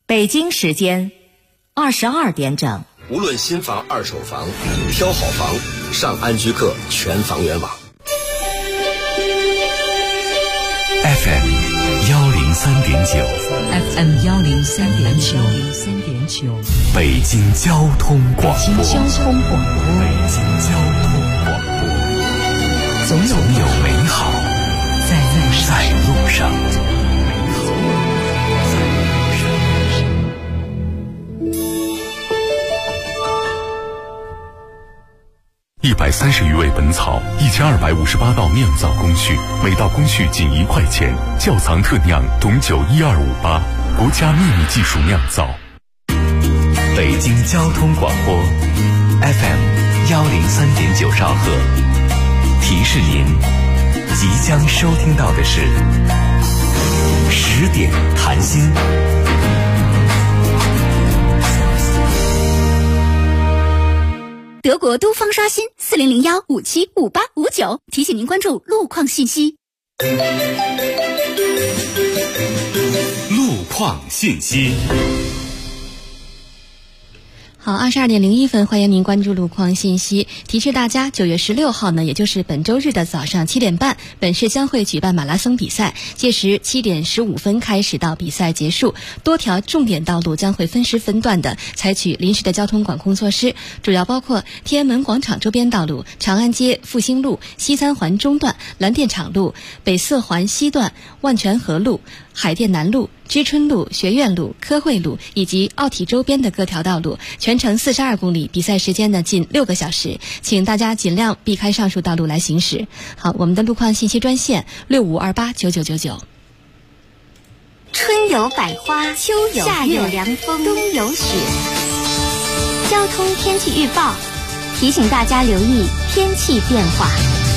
北京时间22点整。 无论新房、二手房，挑好房，上安居客全房源网。 FM 103.9 103.9 北京交通广播。总有美好在路上。130余味本草，1258道酿造工序，每道工序仅1块钱。窖藏特酿董酒12588，国家秘密技术酿造。北京交通广播 FM 103.9兆赫，提示您即将收听到的是10点谈心。 德国都方刷新4001575859，提醒您关注路况信息。 路况信息。 好，22点01分，欢迎您关注路况信息。提示大家，9月16号呢，也就是本周日的早上7点半，本市将会举办马拉松比赛，届时7点15分开始到比赛结束。多条重点道路将会分时分段的采取临时的交通管控措施，主要包括天安门广场周边道路、长安街、复兴路、西三环中段、蓝电厂路、北四环西段、万泉河路、海淀南路、知春路、学院路、科惠路以及奥体周边的各条道路，全程42公里，比赛时间呢近6个小时，请大家尽量避开上述道路来行驶。好，我们的路况信息专线65289999。 春有百花，秋有夏有凉风，冬有雪。交通天气预报提醒大家留意天气变化。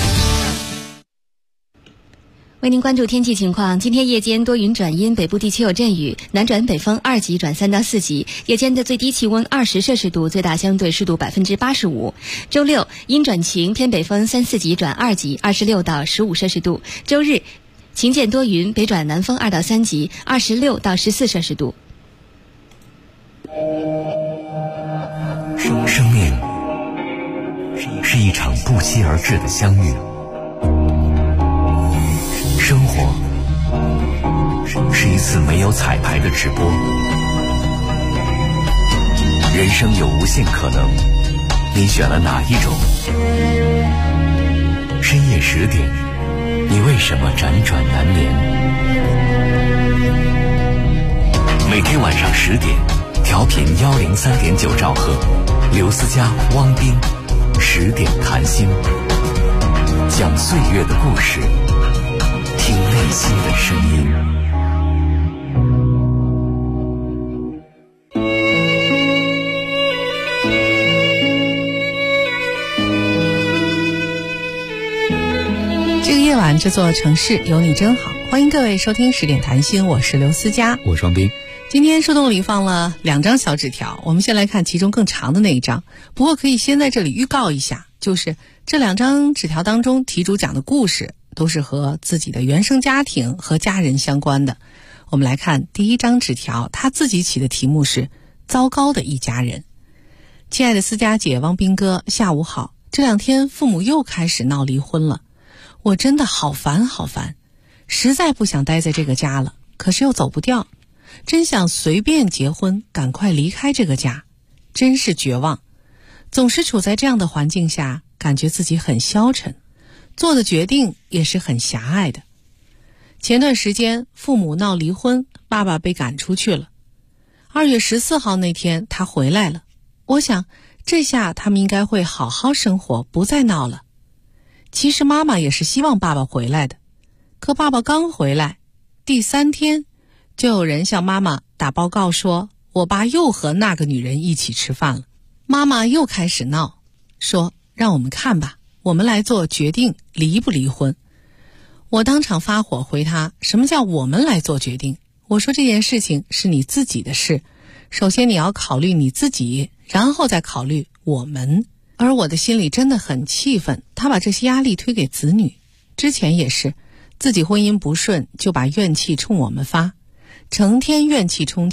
为您关注天气情况，今天夜间多云转阴，北部地区有阵雨，南转北风2级转3到4级，夜间的最低气温20摄氏度，最大相对湿度85%。周六阴转晴，偏北风3、4级转2级，26到15摄氏度。周日晴间多云，北转南风2到3级，26到14摄氏度。 生命是一场不期而至的相遇，生活是一次没有彩排的直播，人生有无限可能，你选了哪一种？深夜10点，你为什么辗转难眠？每天晚上10点，调频103.9兆赫，刘思佳、汪斌10点谈心，讲岁月的故事，听内心的声音。 这个夜晚，这座城市有你真好。欢迎各位收听10点谈心，我是刘思佳， 我是王斌。 今天树洞里放了2张小纸条，我们先来看其中更长的那一张。不过可以先在这里预告一下，就是这2张纸条当中，题主讲的故事都是和自己的原生家庭和家人相关的。我们来看第1张纸条，他自己起的题目是糟糕的一家人。亲爱的思佳姐、汪斌哥，下午好。这2天父母又开始闹离婚了，我真的好烦好烦，实在不想待在这个家了，可是又走不掉，真想随便结婚，赶快离开这个家，真是绝望。总是处在这样的环境下，感觉自己很消沉，做的决定也是很狭隘的。前段时间父母闹离婚，爸爸被赶出去了。2月14号那天他回来了，我想这下他们应该会好好生活，不再闹了。其实妈妈也是希望爸爸回来的，可爸爸刚回来第3天，就有人向妈妈打报告说，我爸又和那个女人一起吃饭了。妈妈又开始闹，说让我们看吧，我们来做决定，离不离婚。我当场发火回他，什么叫我们来做决定？我说这件事情是你自己的事，首先你要考虑你自己，然后再考虑我们。而我的心里真的很气愤，他把这些压力推给子女，之前也是自己婚姻不顺就把怨气冲我们发，成天怨气冲天，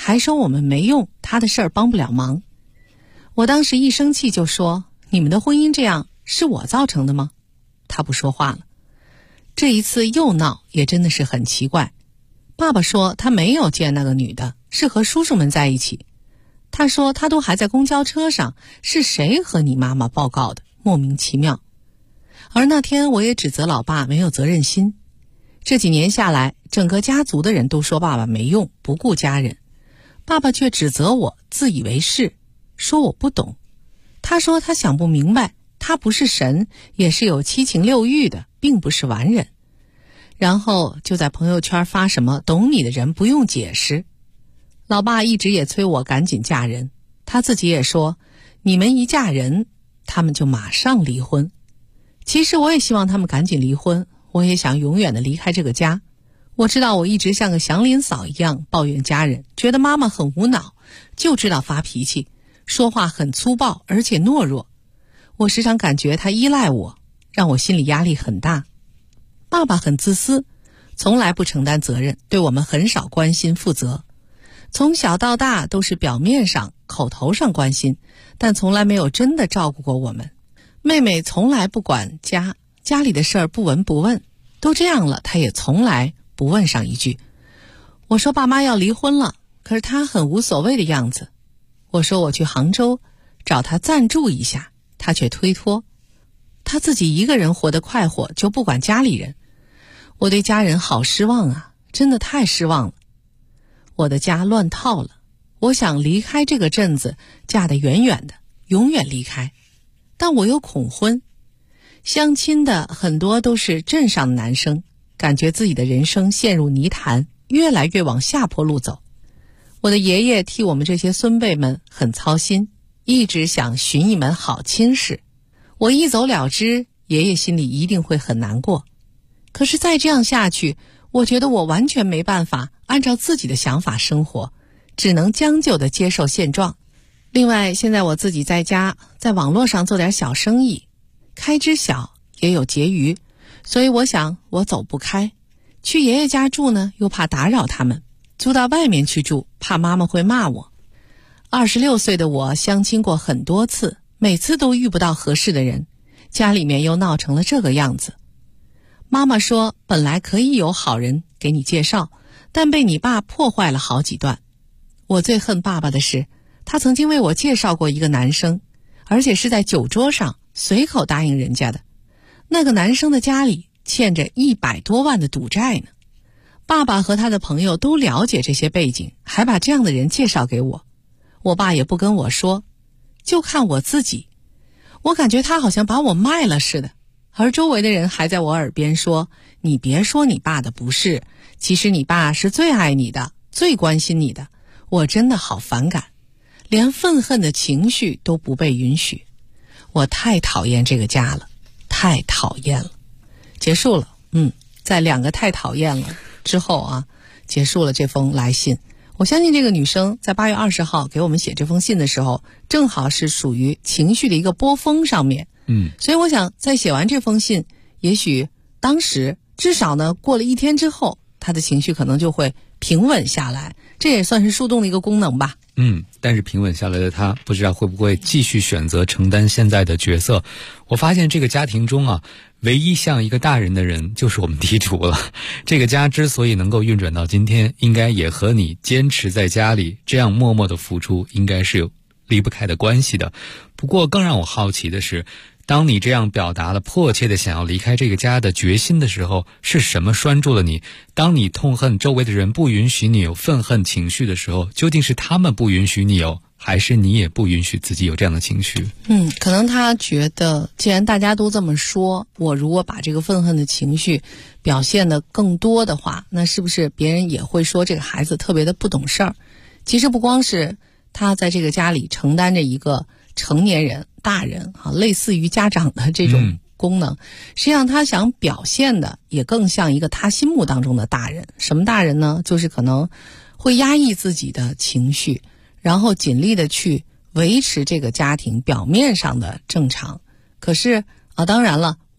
还说我们没用，他的事儿帮不了忙。我当时一生气就说，你们的婚姻这样是我造成的吗？他不说话了。这一次又闹，也真的是很奇怪。爸爸说他没有见那个女的，是和叔叔们在一起。他说他都还在公交车上，是谁和你妈妈报告的，莫名其妙。而那天我也指责老爸没有责任心。这几年下来，整个家族的人都说爸爸没用，不顾家人。爸爸却指责我自以为是，说我不懂。他说他想不明白，他不是神，也是有七情六欲的，并不是完人。然后就在朋友圈发什么懂你的人不用解释。老爸一直也催我赶紧嫁人，他自己也说，你们一嫁人，他们就马上离婚。其实我也希望他们赶紧离婚，我也想永远的离开这个家。我知道我一直像个祥林嫂一样抱怨家人，觉得妈妈很无脑，就知道发脾气，说话很粗暴，而且懦弱。我时常感觉她依赖我，让我心理压力很大。爸爸很自私，从来不承担责任，对我们很少关心负责。从小到大都是表面上口头上关心，但从来没有真的照顾过我们。妹妹从来不管家里的事儿，不闻不问，都这样了，她也从来不问上一句。我说爸妈要离婚了，可是她很无所谓的样子。我说我去杭州找她赞助一下，她却推脱。她自己一个人活得快活，就不管家里人。我对家人好失望啊，真的太失望了。我的家乱套了，我想离开这个镇子，嫁得远远的，永远离开。但我又恐婚，相亲的很多都是镇上的男生，感觉自己的人生陷入泥潭，越来越往下坡路走。我的爷爷替我们这些孙辈们很操心，一直想寻一门好亲事。我一走了之，爷爷心里一定会很难过。可是再这样下去，我觉得我完全没办法按照自己的想法生活，只能将就地接受现状。另外，现在我自己在家，在网络上做点小生意，开支小也有结余，所以我想我走不开。去爷爷家住呢，又怕打扰他们，租到外面去住，怕妈妈会骂我。26岁的我相亲过很多次，每次都遇不到合适的人，家里面又闹成了这个样子。妈妈说本来可以有好人给你介绍，但被你爸破坏了好几段。我最恨爸爸的是，他曾经为我介绍过一个男生，而且是在酒桌上随口答应人家的。那个男生的家里欠着100多万的赌债呢。爸爸和他的朋友都了解这些背景，还把这样的人介绍给我。我爸也不跟我说，就看我自己。我感觉他好像把我卖了似的。而周围的人还在我耳边说，你别说你爸的不是，其实你爸是最爱你的，最关心你的。我真的好反感，连愤恨的情绪都不被允许。我太讨厌这个家了，太讨厌了。结束了，在2个太讨厌了之后啊，结束了这封来信。我相信这个女生在8月20号给我们写这封信的时候，正好是属于情绪的一个波峰上面。所以我想在写完这封信，也许当时至少呢过了1天之后，她的情绪可能就会平稳下来，这也算是树洞的一个功能吧。 但是平稳下来的他不知道会不会继续选择承担现在的角色。我发现这个家庭中啊，唯一像一个大人的人就是我们地主了。这个家之所以能够运转到今天，应该也和你坚持在家里这样默默的付出应该是有离不开的关系的。不过更让我好奇的是，当你这样表达了迫切的想要离开这个家的决心的时候，是什么拴住了你？当你痛恨周围的人不允许你有愤恨情绪的时候，究竟是他们不允许你有，还是你也不允许自己有这样的情绪？ 可能他觉得既然大家都这么说，我如果把这个愤恨的情绪表现得更多的话，那是不是别人也会说这个孩子特别的不懂事儿？其实不光是他在这个家里承担着一个成年人大人类似于家长的这种功能，实际上他想表现的也更像一个他心目当中的大人。什么大人呢？就是可能会压抑自己的情绪，然后尽力的去维持这个家庭表面上的正常。可是当然了，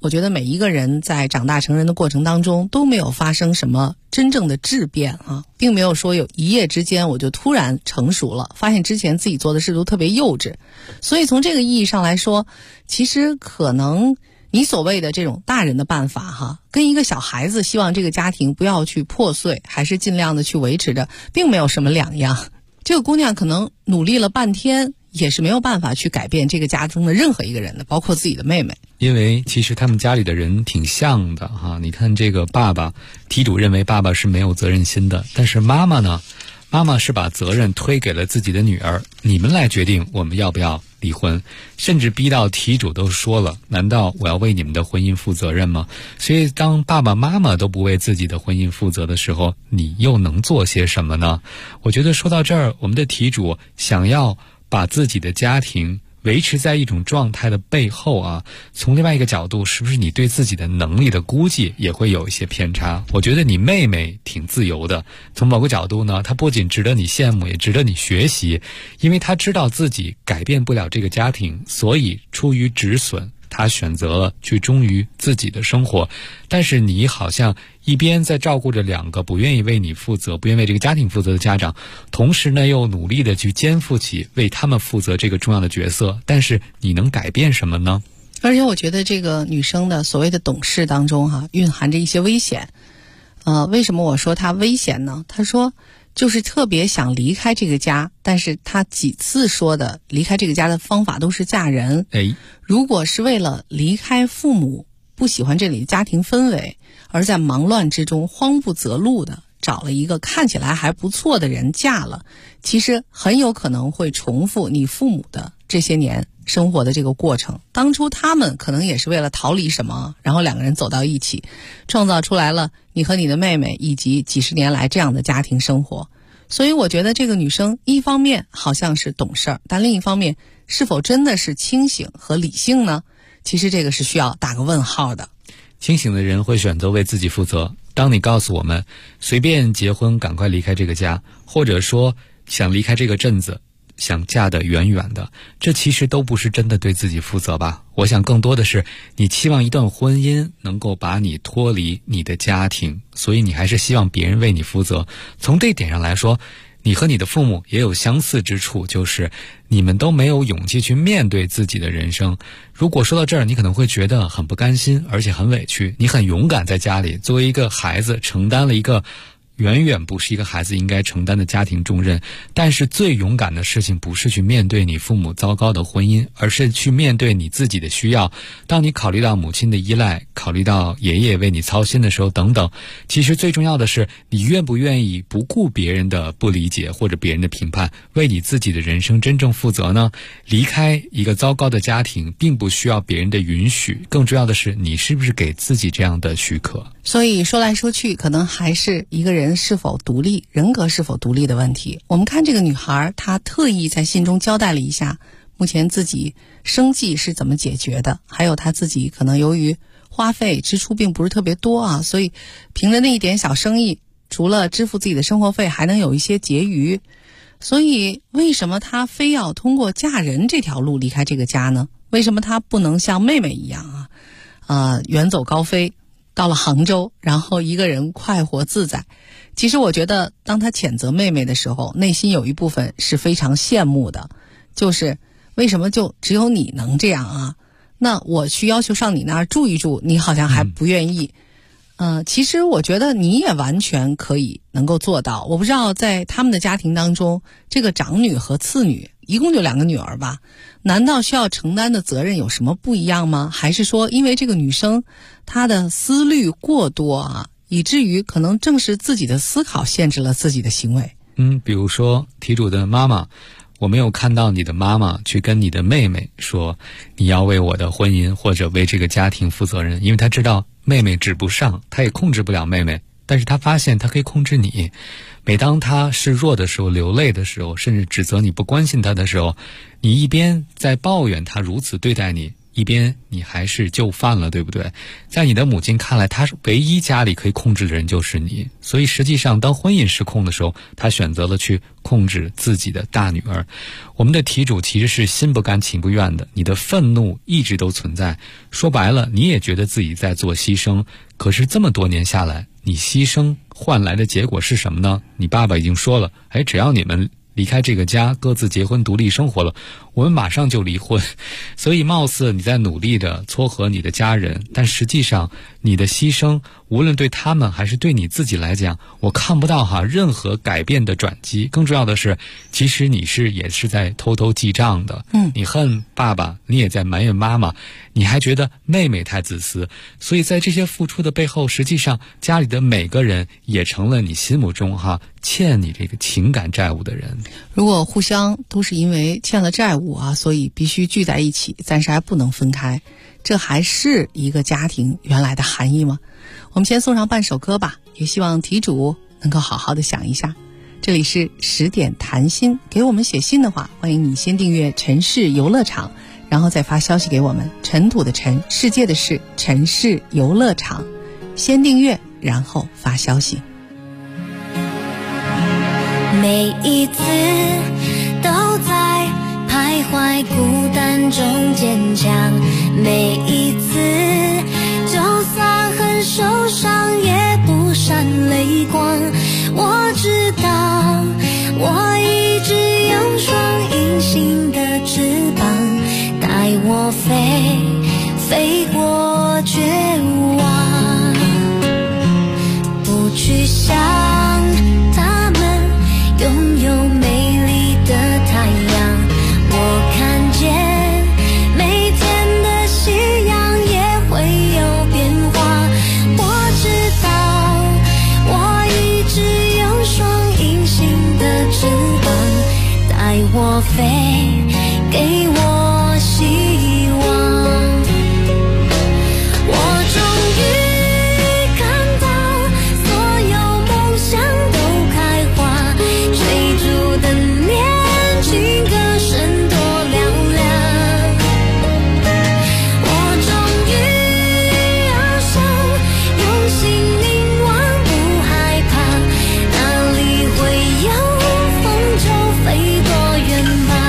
我觉得每一个人在长大成人的过程当中都没有发生什么真正的质变啊，并没有说有一夜之间我就突然成熟了，发现之前自己做的事都特别幼稚。所以从这个意义上来说，其实可能你所谓的这种大人的办法哈，跟一个小孩子希望这个家庭不要去破碎，还是尽量的去维持着，并没有什么两样。这个姑娘可能努力了半天，也是没有办法去改变这个家中的任何一个人的，包括自己的妹妹。 因为其实他们家里的人挺像的哈，你看这个爸爸，题主认为爸爸是没有责任心的，但是妈妈呢，妈妈是把责任推给了自己的女儿，你们来决定我们要不要离婚，甚至逼到题主都说了，难道我要为你们的婚姻负责任吗？所以当爸爸妈妈都不为自己的婚姻负责的时候，你又能做些什么呢？我觉得说到这儿，我们的题主想要把自己的家庭维持在一种状态的背后啊，从另外一个角度，是不是你对自己的能力的估计也会有一些偏差？我觉得你妹妹挺自由的，从某个角度呢，她不仅值得你羡慕，也值得你学习，因为她知道自己改变不了这个家庭，所以出于止损，她选择了去忠于自己的生活。但是你好像一边在照顾着两个不愿意为你负责，不愿意为这个家庭负责的家长，同时呢又努力的去肩负起为他们负责这个重要的角色，但是你能改变什么呢？ 而且我觉得这个女生的所谓的懂事当中蕴含着一些危险。为什么我说她危险呢？她说就是特别想离开这个家，但是她几次说的离开这个家的方法都是嫁人。如果是为了离开父母，不喜欢这里的家庭氛围，而在忙乱之中慌不择路的找了一个看起来还不错的人嫁了，其实很有可能会重复你父母的这些年生活的这个过程。当初他们可能也是为了逃离什么，然后两个人走到一起，创造出来了你和你的妹妹以及几十年来这样的家庭生活。所以我觉得这个女生一方面好像是懂事儿，但另一方面是否真的是清醒和理性呢？其实这个是需要打个问号的。 清醒的人会选择为自己负责。当你告诉我们随便结婚赶快离开这个家，或者说想离开这个镇子，想嫁得远远的，这其实都不是真的对自己负责吧。我想更多的是你期望一段婚姻能够把你脱离你的家庭，所以你还是希望别人为你负责。从这一点上来说，你和你的父母也有相似之处，就是你们都没有勇气去面对自己的人生。如果说到这儿，你可能会觉得很不甘心，而且很委屈。你很勇敢，在家里作为一个孩子承担了一个远远不是一个孩子应该承担的家庭重任，但是最勇敢的事情不是去面对你父母糟糕的婚姻，而是去面对你自己的需要。当你考虑到母亲的依赖，考虑到爷爷为你操心的时候等等，其实最重要的是你愿不愿意不顾别人的不理解或者别人的评判，为你自己的人生真正负责呢？离开一个糟糕的家庭并不需要别人的允许，更重要的是你是不是给自己这样的许可。 所以说来说去，可能还是一个人是否独立，人格是否独立的问题。我们看这个女孩，她特意在信中交代了一下目前自己生计是怎么解决的，还有她自己可能由于花费支出并不是特别多所以凭着那一点小生意，除了支付自己的生活费还能有一些结余。所以为什么她非要通过嫁人这条路离开这个家呢？为什么她不能像妹妹一样远走高飞到了杭州，然后一个人快活自在？其实我觉得当他谴责妹妹的时候，内心有一部分是非常羡慕的，就是为什么就只有你能这样那我去要求上你那儿住一住，你好像还不愿意。其实我觉得你也完全可以能够做到。我不知道在他们的家庭当中，这个长女和次女一共就2个女儿吧，难道需要承担的责任有什么不一样吗？还是说因为这个女生她的思虑过多以至于可能正是自己的思考限制了自己的行为？ 比如说题主的妈妈，我没有看到你的妈妈去跟你的妹妹说你要为我的婚姻或者为这个家庭负责任，因为她知道妹妹指不上，她也控制不了妹妹，但是她发现她可以控制你。每当她示弱的时候，流泪的时候，甚至指责你不关心她的时候，你一边在抱怨她如此对待你， 一边你还是就范了，对不对？在你的母亲看来，她是唯一家里可以控制的人就是你，所以实际上当婚姻失控的时候，她选择了去控制自己的大女儿。我们的题主其实是心不甘情不愿的，你的愤怒一直都存在，说白了你也觉得自己在做牺牲，可是这么多年下来，你牺牲换来的结果是什么呢？你爸爸已经说了，只要你们离开这个家，各自结婚独立生活了，我们马上就离婚。所以貌似你在努力的撮合你的家人，但实际上你的牺牲无论对他们还是对你自己来讲，我看不到任何改变的转机。更重要的是，其实你也是在偷偷记账的。你恨爸爸，你也在埋怨妈妈，你还觉得妹妹太自私。所以在这些付出的背后，实际上家里的每个人也成了你心目中欠你这个情感债务的人。 如果互相都是因为欠了债务所以必须聚在一起，暂时还不能分开，这还是一个家庭原来的含义吗？我们先送上半首歌吧，也希望题主能够好好的想一下。这里是10点谈心，给我们写信的话，欢迎你先订阅城市游乐场，然后再发消息给我们，尘土的尘，世界的世，城市游乐场，先订阅然后发消息。 每一次都在徘徊孤单中坚强，每一次就算很受伤也不闪泪光。我知道我一直有双隐形的翅膀，带我飞过绝望，不去想他们拥有美丽的太阳。我看见每天的夕阳也会有变化。我知道我一直有双隐形的翅膀，带我飞，给我希望。我终于看到所有梦想都开花，追逐的年轻歌声多嘹亮。我终于翱翔，用心凝望不害怕，哪里会有风就飞多远吧。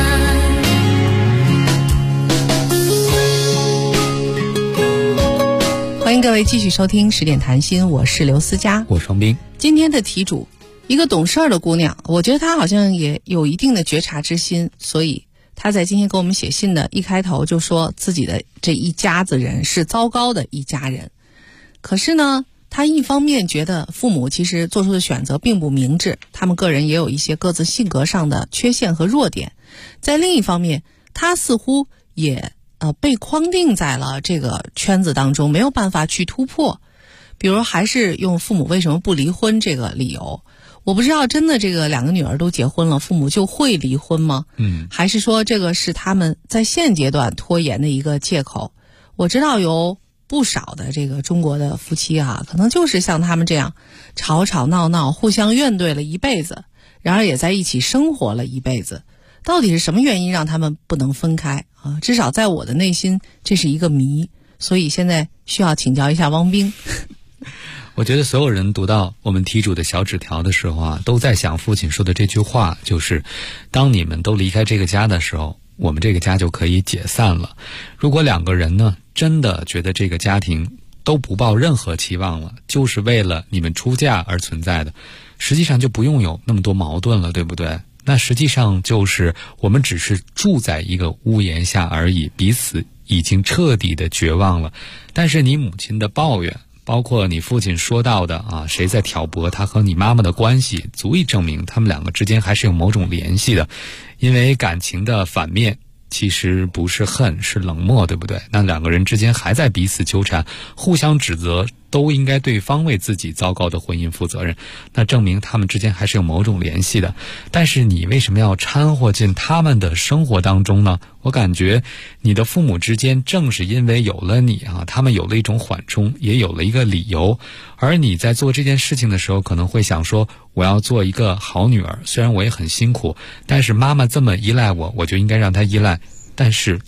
欢迎各位继续收听10点谈心，我是刘思佳， 我双冰。 今天的题主，一个懂事儿的姑娘，我觉得她好像也有一定的觉察之心，所以她在今天给我们写信的一开头就说自己的这一家子人是糟糕的一家人。可是呢，她一方面觉得父母其实做出的选择并不明智，他们个人也有一些各自性格上的缺陷和弱点，在另一方面她似乎也被框定在了这个圈子当中，没有办法去突破。比如还是用父母为什么不离婚这个理由，我不知道真的这个2个女儿都结婚了，父母就会离婚吗？还是说这个是他们在现阶段拖延的一个借口？我知道有不少的这个中国的夫妻可能就是像他们这样吵吵闹闹，互相怨怼了一辈子，然而也在一起生活了一辈子。到底是什么原因让他们不能分开至少在我的内心这是一个谜，所以现在需要请教一下汪冰。 我觉得所有人读到我们题主的小纸条的时候都在想父亲说的这句话，就是当你们都离开这个家的时候，我们这个家就可以解散了。如果2个人呢真的觉得这个家庭都不抱任何期望了，就是为了你们出嫁而存在的，实际上就不用有那么多矛盾了，对不对？那实际上就是我们只是住在一个屋檐下而已，彼此已经彻底的绝望了。但是你母亲的抱怨，包括你父亲说到的谁在挑拨他和你妈妈的关系，足以证明他们2个之间还是有某种联系的。因为感情的反面其实不是恨，是冷漠，对不对？那2个人之间还在彼此纠缠，互相指责，都应该对方为自己糟糕的婚姻负责任，那证明他们之间还是有某种联系的。但是你为什么要掺和进他们的生活当中呢？我感觉你的父母之间正是因为有了你他们有了一种缓冲，也有了一个理由。而你在做这件事情的时候，可能会想说，我要做一个好女儿，虽然我也很辛苦，但是妈妈这么依赖我，我就应该让她依赖。但是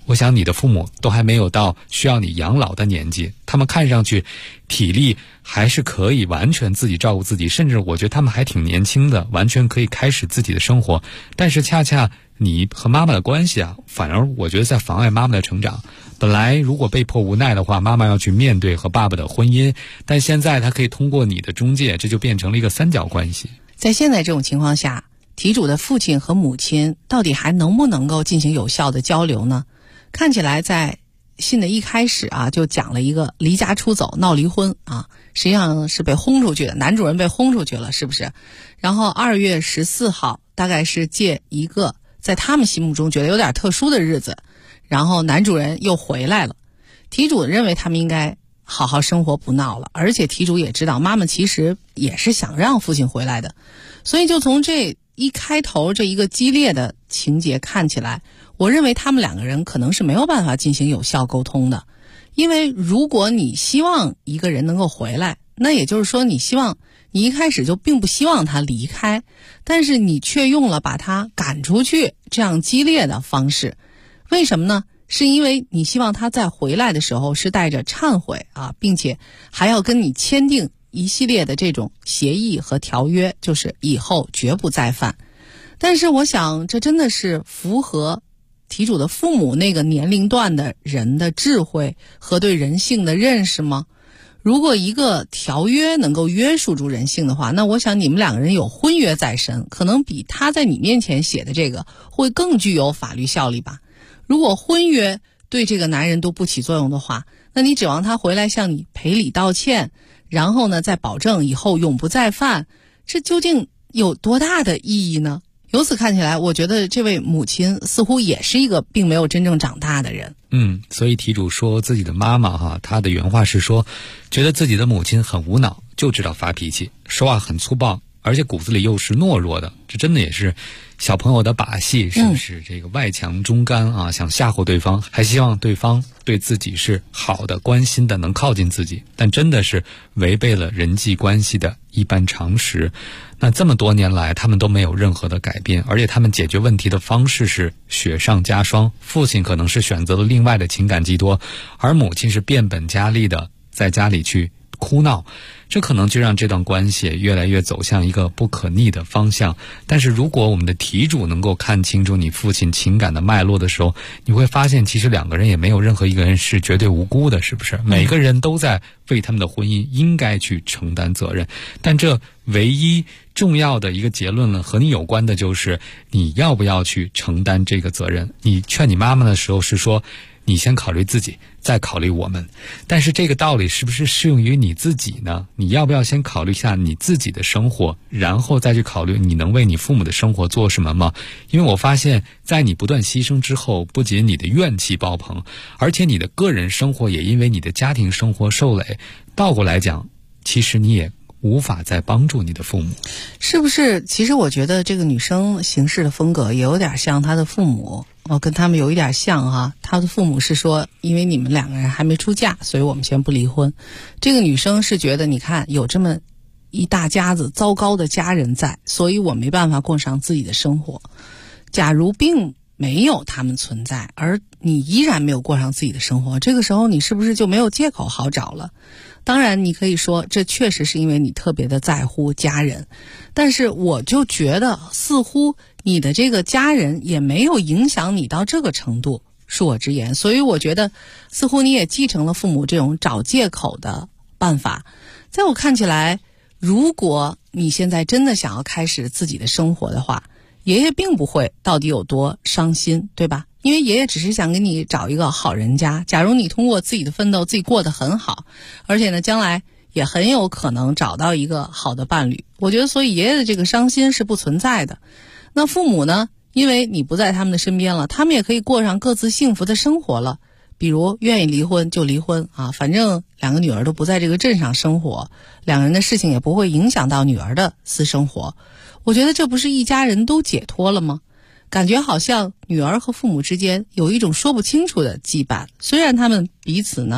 我想你的父母都还没有到需要你养老的年纪，他们看上去体力还是可以完全自己照顾自己，甚至我觉得他们还挺年轻的，完全可以开始自己的生活。但是恰恰你和妈妈的关系啊，反而我觉得在妨碍妈妈的成长。本来如果被迫无奈的话，妈妈要去面对和爸爸的婚姻，但现在她可以通过你的中介，这就变成了一个三角关系。 在现在这种情况下，题主的父亲和母亲到底还能不能够进行有效的交流呢？看起来在信的一开始啊，就讲了一个离家出走闹离婚啊，实际上是被轰出去的，男主人被轰出去了，是不是？然后2月14号大概是借一个在他们心目中觉得有点特殊的日子，然后男主人又回来了。题主认为他们应该好好生活不闹了，而且题主也知道妈妈其实也是想让父亲回来的，所以就从这一开头这一个激烈的情节看起来，我认为他们两个人可能是没有办法进行有效沟通的。因为如果你希望一个人能够回来，那也就是说你一开始就并不希望他离开，但是你却用了把他赶出去这样激烈的方式。为什么呢？是因为你希望他再回来的时候是带着忏悔啊，并且还要跟你签订一系列的这种协议和条约，就是以后绝不再犯。但是我想这真的是符合题主的父母那个年龄段的人的智慧和对人性的认识吗？如果一个条约能够约束住人性的话，那我想你们两个人有婚约在身，可能比他在你面前写的这个会更具有法律效力吧。如果婚约对这个男人都不起作用的话，那你指望他回来向你赔礼道歉，然后呢再保证以后永不再犯，这究竟有多大的意义呢？由此看起来，我觉得这位母亲似乎也是一个并没有真正长大的人。 所以题主说自己的妈妈她的原话是说，觉得自己的母亲很无脑，就知道发脾气，说话很粗暴，而且骨子里又是懦弱的，这真的也是小朋友的把戏，是不是？这个外强中干啊，想吓唬对方，还希望对方对自己是好的、关心的，能靠近自己，但真的是违背了人际关系的一般常识。那这么多年来，他们都没有任何的改变，而且他们解决问题的方式是雪上加霜。父亲可能是选择了另外的情感寄托，而母亲是变本加厉的在家里去哭闹，这可能就让这段关系越来越走向一个不可逆的方向。但是如果我们的题主能够看清楚你父亲情感的脉络的时候，你会发现其实两个人也没有任何一个人是绝对无辜的，是不是？每个人都在为他们的婚姻应该去承担责任，但这唯一重要的一个结论呢，和你有关的就是你要不要去承担这个责任。你劝你妈妈的时候是说你先考虑自己，再考虑我们。但是这个道理是不是适用于你自己呢？你要不要先考虑一下你自己的生活，然后再去考虑你能为你父母的生活做什么吗？因为我发现在你不断牺牲之后，不仅你的怨气爆棚，而且你的个人生活也因为你的家庭生活受累。倒过来讲，其实你也无法再帮助你的父母。 是不是？其实我觉得这个女生行事的风格也有点像她的父母，跟他们有一点像哈。她的父母是说，因为你们两个人还没出嫁，所以我们先不离婚。这个女生是觉得，你看有这么一大家子糟糕的家人在，所以我没办法过上自己的生活。假如并没有他们存在，而你依然没有过上自己的生活，这个时候你是不是就没有借口好找了？当然你可以说这确实是因为你特别的在乎家人，但是我就觉得似乎你的这个家人也没有影响你到这个程度，恕我直言。所以我觉得似乎你也继承了父母这种找借口的办法。在我看起来，如果你现在真的想要开始自己的生活的话，爷爷并不会到底有多伤心，对吧？因为爷爷只是想给你找一个好人家，假如你通过自己的奋斗，自己过得很好，而且呢将来也很有可能找到一个好的伴侣，我觉得所以爷爷的这个伤心是不存在的。那父母呢，因为你不在他们的身边了，他们也可以过上各自幸福的生活了。比如愿意离婚就离婚啊，反正两个女儿都不在这个镇上生活，两个人的事情也不会影响到女儿的私生活。我觉得这不是一家人都解脱了吗？感觉好像女儿和父母之间有一种说不清楚的羁绊，虽然他们彼此呢可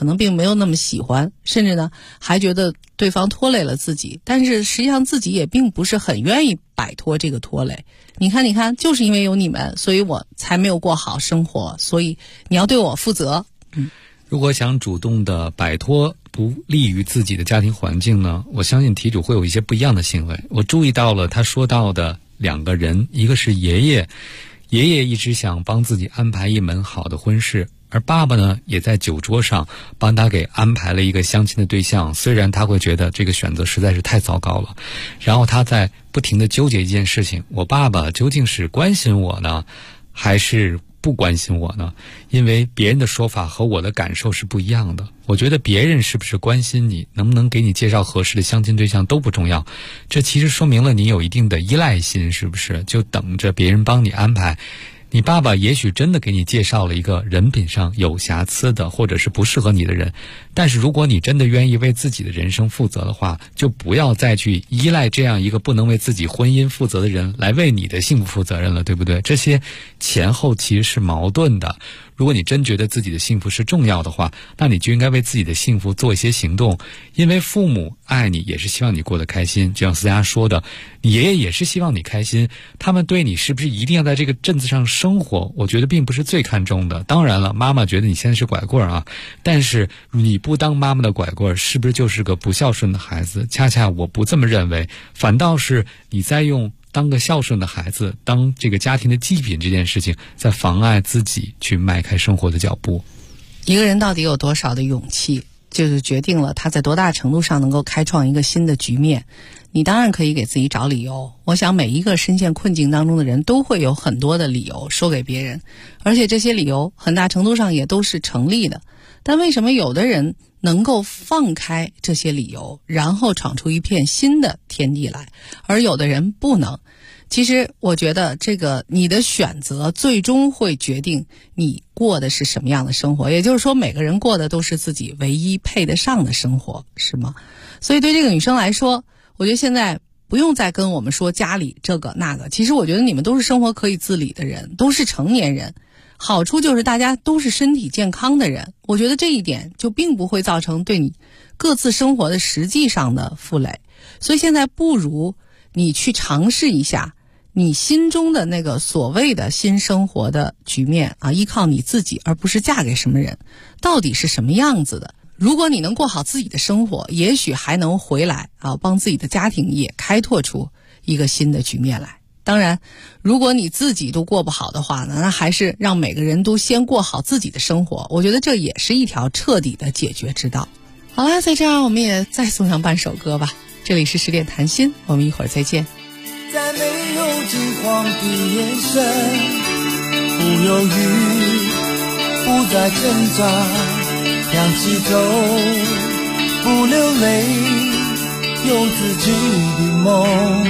可能并没有那么喜欢，甚至呢还觉得对方拖累了自己，但是实际上自己也并不是很愿意摆脱这个拖累。你看，就是因为有你们，所以我才没有过好生活，所以你要对我负责。 如果想主动的摆脱不利于自己的家庭环境呢，我相信题主会有一些不一样的行为。我注意到了他说到的2个人，一个是爷爷一直想帮自己安排一门好的婚事，而爸爸呢也在酒桌上帮他给安排了一个相亲的对象，虽然他会觉得这个选择实在是太糟糕了，然后他在不停地纠结一件事情，我爸爸究竟是关心我呢，还是不关心我呢？因为别人的说法和我的感受是不一样的。我觉得别人是不是关心你，能不能给你介绍合适的相亲对象都不重要，这其实说明了你有一定的依赖心，是不是？就等着别人帮你安排。你爸爸也许真的给你介绍了一个人品上有瑕疵的，或者是不适合你的人，但是如果你真的愿意为自己的人生负责的话，就不要再去依赖这样一个不能为自己婚姻负责的人来为你的幸福负责任了，对不对？这些前后其实是矛盾的。如果你真觉得自己的幸福是重要的话，那你就应该为自己的幸福做一些行动，因为父母爱你也是希望你过得开心，就像思佳说的，你爷爷也是希望你开心，他们对你是不是一定要在这个镇子上生活，我觉得并不是最看重的。当然了，妈妈觉得你现在是拐棍啊，但是你不当妈妈的拐棍，是不是就是个不孝顺的孩子？恰恰我不这么认为，反倒是你在用当个孝顺的孩子，当这个家庭的祭品这件事情，在妨碍自己去迈开生活的脚步。 一个人到底有多少的勇气，就是决定了他在多大程度上能够开创一个新的局面。你当然可以给自己找理由，我想每一个深陷困境当中的人都会有很多的理由说给别人，而且这些理由很大程度上也都是成立的。但为什么有的人能够放开这些理由，然后闯出一片新的天地来，而有的人不能？其实我觉得这个你的选择最终会决定你过的是什么样的生活，也就是说每个人过的都是自己唯一配得上的生活，是吗？所以对这个女生来说，我觉得现在不用再跟我们说家里这个那个，其实我觉得你们都是生活可以自理的人，都是成年人，好处就是大家都是身体健康的人，我觉得这一点就并不会造成对你各自生活的实际上的负累。所以现在不如你去尝试一下你心中的那个所谓的新生活的局面啊，依靠你自己而不是嫁给什么人，到底是什么样子的。如果你能过好自己的生活，也许还能回来啊，帮自己的家庭也开拓出一个新的局面来。当然如果你自己都过不好的话呢，那还是让每个人都先过好自己的生活，我觉得这也是一条彻底的解决之道。好啦，在这儿我们也再送上半首歌吧。这里是10点谈心，我们一会儿再见。 在没有惊慌的眼神，不犹豫，不再挣扎，仰起头，不流泪，有自己的梦。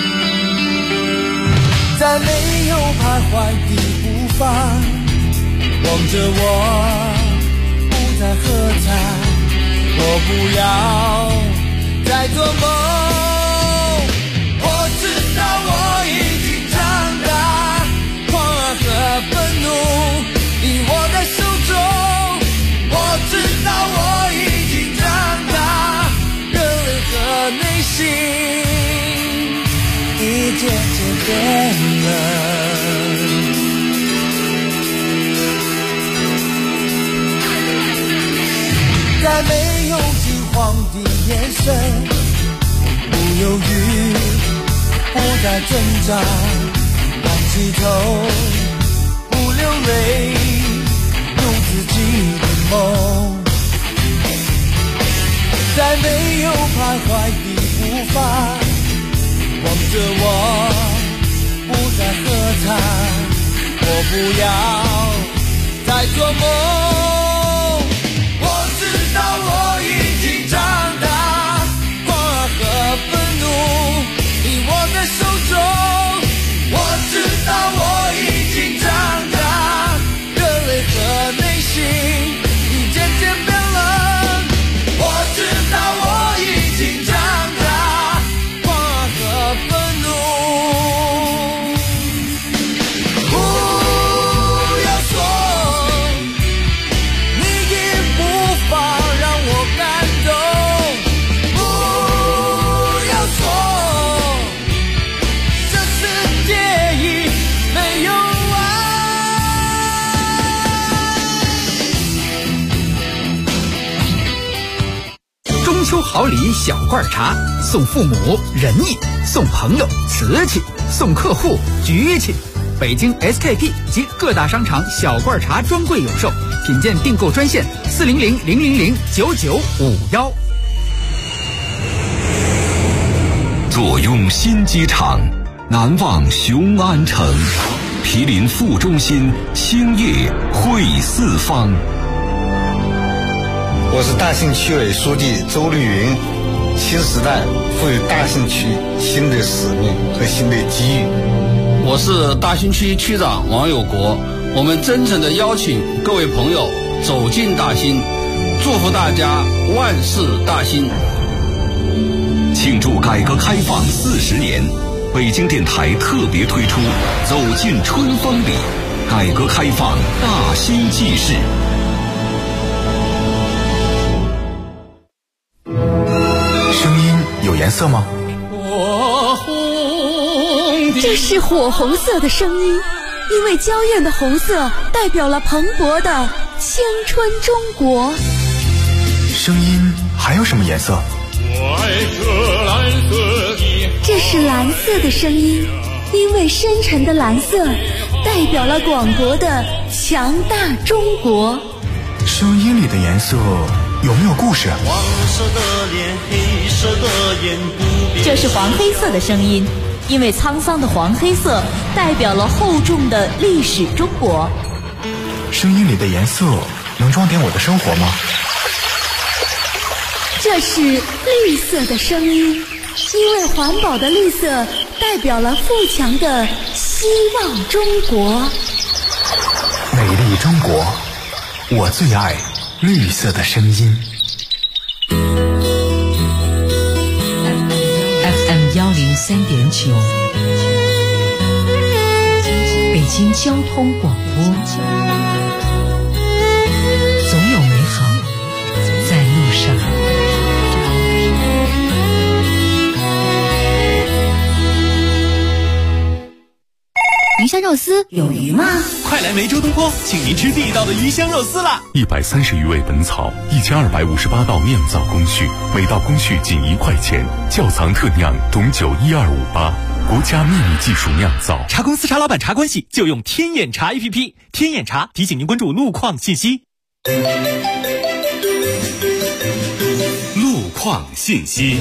在没有徘徊的步伐，望着我，不再喝彩，我不要再做梦。我已经长大，狂傲和愤怒离我的手中。我知道我已经长大，热泪和内心已渐渐变了。在没有惊慌的眼神，不犹豫，不再挣扎，仰起头，不流泪，有自己的梦。在没有徘徊的步伐，望着我，不再喝彩，我不要再做梦。我知道我已经长大，狂傲和愤怒我的手中，我知道我已经长大，热泪和内心已渐渐变冷。我知道我已经长大，狂傲和愤怒，不要说好礼小罐茶，送父母仁义，送朋友瓷器，送客户局气。北京 SKP 及各大商场小罐茶专柜有售，品鉴订购专线400-000-9951。 坐拥新机场，难忘雄安城，毗邻副中心，兴业汇四方。 我是大兴区委书记周绿云。新时代赋予大兴区新的使命和新的机遇。 我是大兴区区长王有国。我们真诚地邀请各位朋友走进大兴，祝福大家万事大兴。 庆祝改革开放40年，北京电台特别推出走进春风里，改革开放大兴纪事。 声音有颜色吗？ 这是火红色的声音，因为娇艳的红色代表了蓬勃的青春中国。 声音还有什么颜色？ 这是蓝色的声音，因为深沉的蓝色代表了广博的强大中国。 声音里的颜色有没有故事？ 黄色的脸，黑色的眼，不变。 这是黄黑色的声音，因为沧桑的黄黑色代表了厚重的历史中国。 声音里的颜色能装点我的生活吗？ 这是绿色的声音，因为环保的绿色代表了富强的希望中国。 美丽中国，我最爱绿色的声音。 FM 103.9，北京交通广播，总有美好在路上。 鱼香肉丝有鱼吗？ 快来梅州东坡，请您吃地道的鱼香肉丝啦 ！130余味本草，1258道酿造工序，每道工序仅1块钱，窖藏特酿董酒12588，国家秘密技术酿造。 茶公司茶老板茶关系就用天眼茶 APP， 天眼茶提醒您关注路况信息。 路况信息。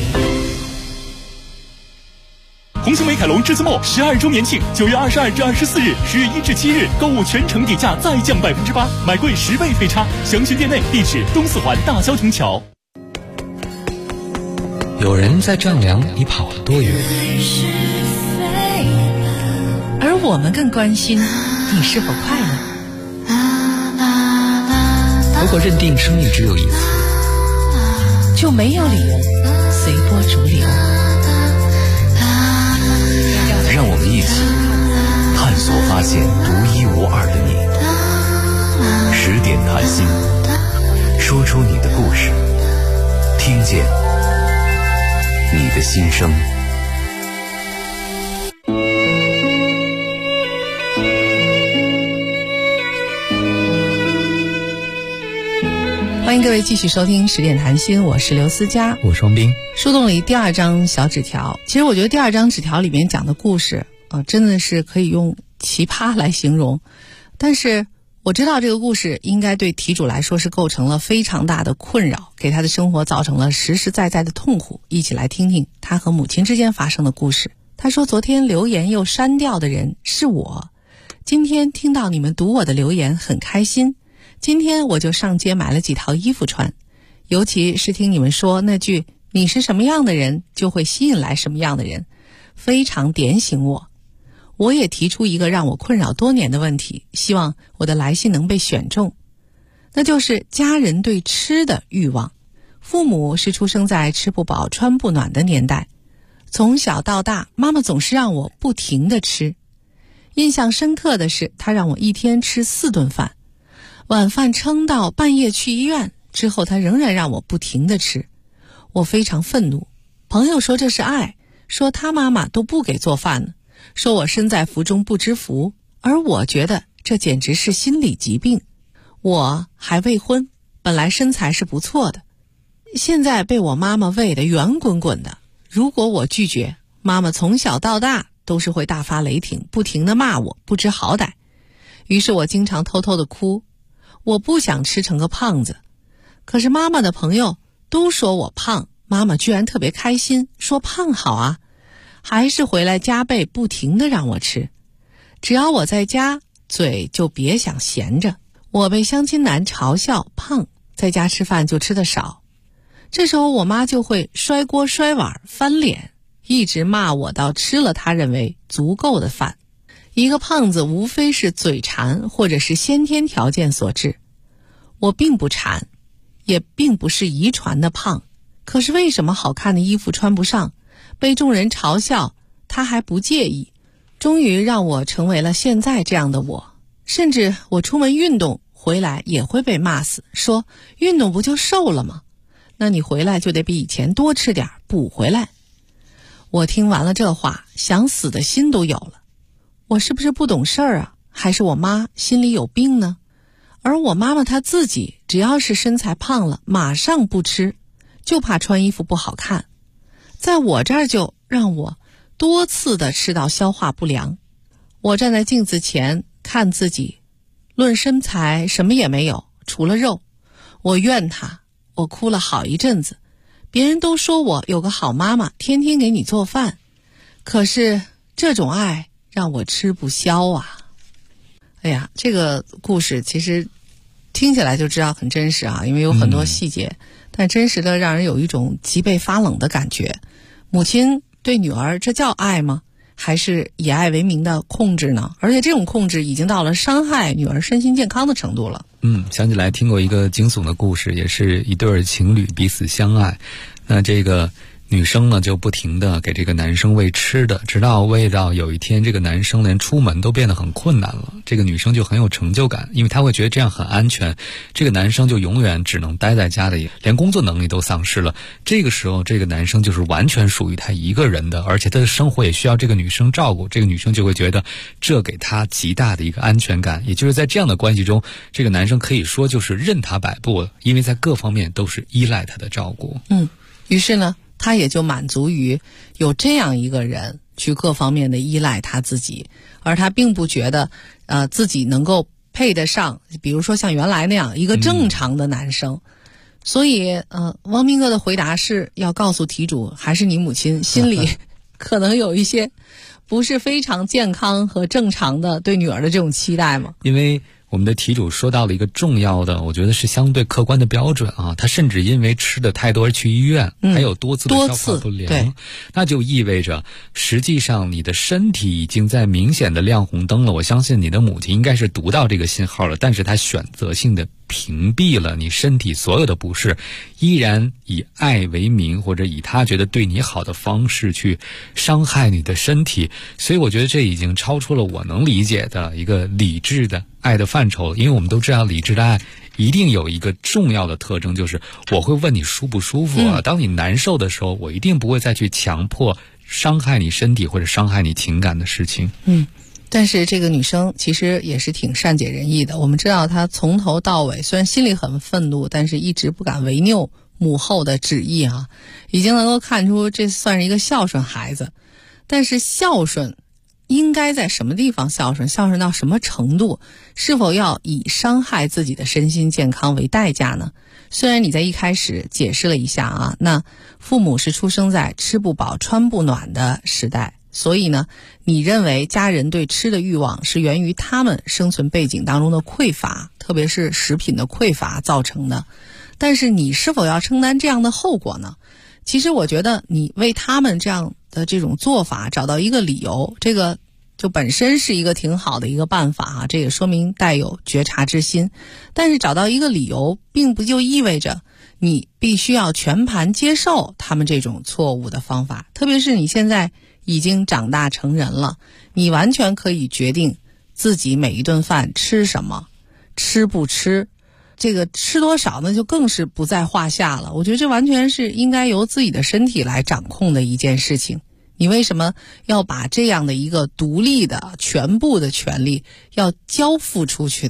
红星美凯龙至尊末12周年庆，9月22至24日，10月1至7日，购物全程底价再降8%，买贵10倍退差。详询店内，地址东四环大郊亭桥。 有人在丈量你跑了多远， 而我们更关心你是否快乐。 如果认定生命只有一次， 就没有理由随波逐流。 让我们一起探索发现独一无二的你。10点谈心，说出你的故事，听见你的心声。 欢迎各位继续收听10点谈心，我是刘思佳， 我双冰。 树洞里第2张小纸条，其实我觉得第2张纸条里面讲的故事真的是可以用奇葩来形容。但是我知道这个故事应该对题主来说是构成了非常大的困扰，给他的生活造成了实实在在的痛苦。一起来听听他和母亲之间发生的故事。他说，昨天留言又删掉的人是我，今天听到你们读我的留言很开心，今天我就上街买了几套衣服穿，尤其是听你们说那句你是什么样的人就会吸引来什么样的人，非常点醒我。我也提出一个让我困扰多年的问题，希望我的来信能被选中，那就是家人对吃的欲望。父母是出生在吃不饱穿不暖的年代，从小到大妈妈总是让我不停地吃。印象深刻的是，她让我一天吃4顿饭，晚饭撑到半夜去医院之后，她仍然让我不停地吃。我非常愤怒，朋友说这是爱，说他妈妈都不给做饭呢，说我身在福中不知福，而我觉得这简直是心理疾病。我还未婚，本来身材是不错的， 现在被我妈妈喂得圆滚滚的，如果我拒绝，妈妈从小到大都是会大发雷霆，不停地骂我不知好歹。于是我经常偷偷地哭，我不想吃成个胖子。可是妈妈的朋友都说我胖，妈妈居然特别开心，说胖好啊，还是回来加倍不停地让我吃。只要我在家，嘴就别想闲着。我被相亲男嘲笑胖，在家吃饭就吃得少。这时候我妈就会摔锅摔碗翻脸，一直骂我到吃了她认为足够的饭。一个胖子无非是嘴馋或者是先天条件所致，我并不馋，也并不是遗传的胖，可是为什么好看的衣服穿不上，被众人嘲笑，他还不介意，终于让我成为了现在这样的我。甚至我出门运动回来也会被骂死，说运动不就瘦了吗？那你回来就得比以前多吃点补回来。我听完了这话，想死的心都有了。我是不是不懂事儿啊？还是我妈心里有病呢？而我妈妈她自己只要是身材胖了，马上不吃，就怕穿衣服不好看。在我这儿就让我多次的吃到消化不良。我站在镜子前看自己，论身材什么也没有，除了肉。我怨她，我哭了好一阵子。别人都说我有个好妈妈，天天给你做饭，可是这种爱让我吃不消啊。哎呀，这个故事其实听起来就知道很真实啊，因为有很多细节，但真实的让人有一种脊背发冷的感觉。母亲对女儿，这叫爱吗？还是以爱为名的控制呢？而且这种控制已经到了伤害女儿身心健康的程度了。 想起来听过一个惊悚的故事，也是一对情侣彼此相爱，那这个女生呢就不停地给这个男生喂吃的，直到喂到有一天这个男生连出门都变得很困难了，这个女生就很有成就感，因为她会觉得这样很安全，这个男生就永远只能待在家里，连工作能力都丧失了。这个时候这个男生就是完全属于他一个人的，而且他的生活也需要这个女生照顾，这个女生就会觉得这给他极大的一个安全感。也就是在这样的关系中，这个男生可以说就是任他摆布了，因为在各方面都是依赖他的照顾。 于是呢他也就满足于有这样一个人去各方面的依赖他自己，而他并不觉得自己能够配得上比如说像原来那样一个正常的男生。所以汪明哥的回答是要告诉题主，还是你母亲心里可能有一些不是非常健康和正常的对女儿的这种期待吗？ 因为我们的题主说到了一个重要的，我觉得是相对客观的标准啊，他甚至因为吃的太多而去医院，还有多次的消化不良，那就意味着实际上你的身体已经在明显的亮红灯了。我相信你的母亲应该是读到这个信号了，但是她选择性的屏蔽了你身体所有的不适，依然以爱为名，或者以他觉得对你好的方式去伤害你的身体。所以我觉得这已经超出了我能理解的一个理智的爱的范畴了。因为我们都知道理智的爱一定有一个重要的特征，就是我会问你舒不舒服啊，当你难受的时候，我一定不会再去强迫伤害你身体或者伤害你情感的事情。 但是这个女生其实也是挺善解人意的，我们知道她从头到尾虽然心里很愤怒，但是一直不敢违拗母后的旨意啊，已经能够看出这算是一个孝顺孩子。但是孝顺应该在什么地方孝顺，孝顺到什么程度，是否要以伤害自己的身心健康为代价呢？虽然你在一开始解释了一下啊，那父母是出生在吃不饱穿不暖的时代，所以呢你认为家人对吃的欲望是源于他们生存背景当中的匮乏，特别是食品的匮乏造成的。但是你是否要承担这样的后果呢？其实我觉得你为他们这样的这种做法找到一个理由，这个就本身是一个挺好的一个办法啊，这也说明带有觉察之心。但是找到一个理由并不就意味着你必须要全盘接受他们这种错误的方法，特别是你现在已经长大成人了，你完全可以决定自己每一顿饭吃什么，吃不吃，这个吃多少呢就更是不在话下了。我觉得这完全是应该由自己的身体来掌控的一件事情。你为什么要把这样的一个独立的全部的权利要交付出去呢？